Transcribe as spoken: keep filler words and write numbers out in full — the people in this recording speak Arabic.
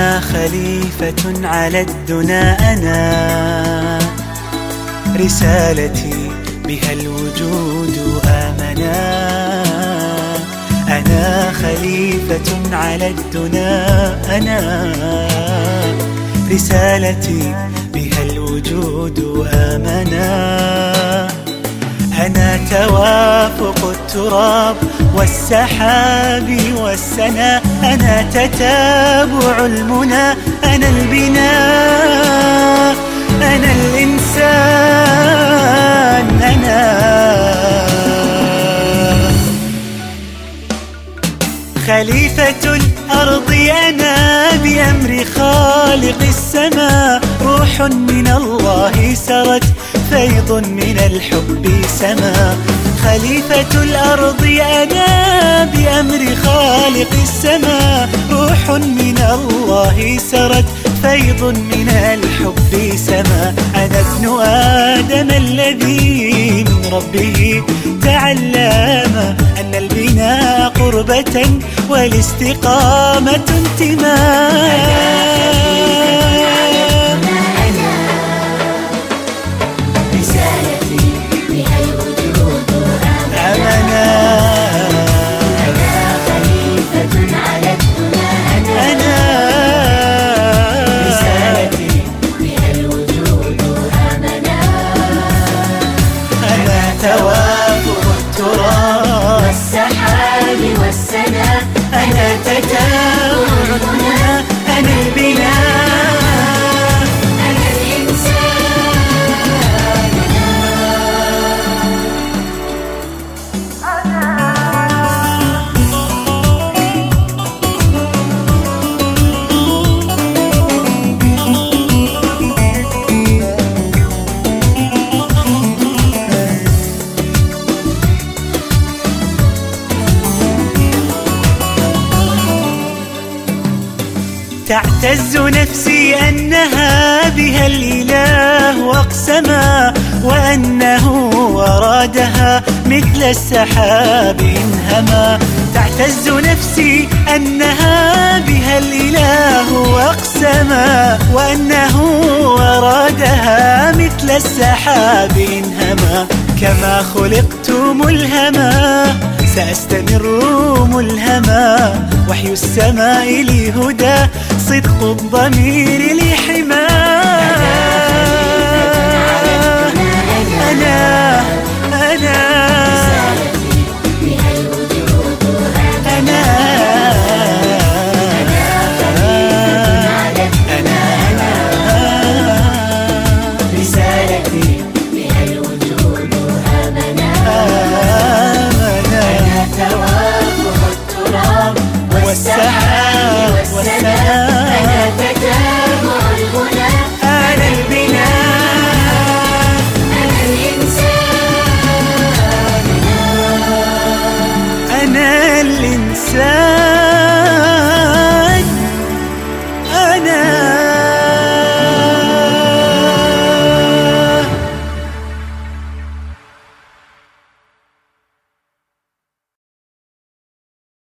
أنا خليفة على الدنا، أنا رسالتي بها الوجود آمنا. أنا خليفة على الدنا، أنا رسالتي بها الوجود آمنا. أنا توافق التراب والسحاب والسنا، أنا تتابع المنى، أنا البناء، أنا الإنسان، أنا خليفة الأرض، أنا بأمر خالق السماء. روح من الله سرت، فيض من الحب سما. خليفة الأرض أنا بأمر خالق السماء. روح من الله سرت، فيض من الحب سما. أنا ابن آدم الذي من ربه تعلم أن البناء قربة والاستقامة انتماء. توافق التراب والسحاب والسنا، أنا تتابع المنى، أنا البناء، أنا الإنسان، تعتز نفسي أنها بها الإله أقسما، وأنه أرادها مثل السحاب انهما. تعتز نفسي أنها بها الإله أقسما، وأنه أرادها مثل السحاب انهما. كما خلقت ملهما سأستمر ملهما، وحي السماء لي هدى، صدق الضمير لي حماه. أنا أنا والسحاب والسنا، أنا تتابع المنى، أنا البناء، أنا الإنسان، أنا الإنسان، أنا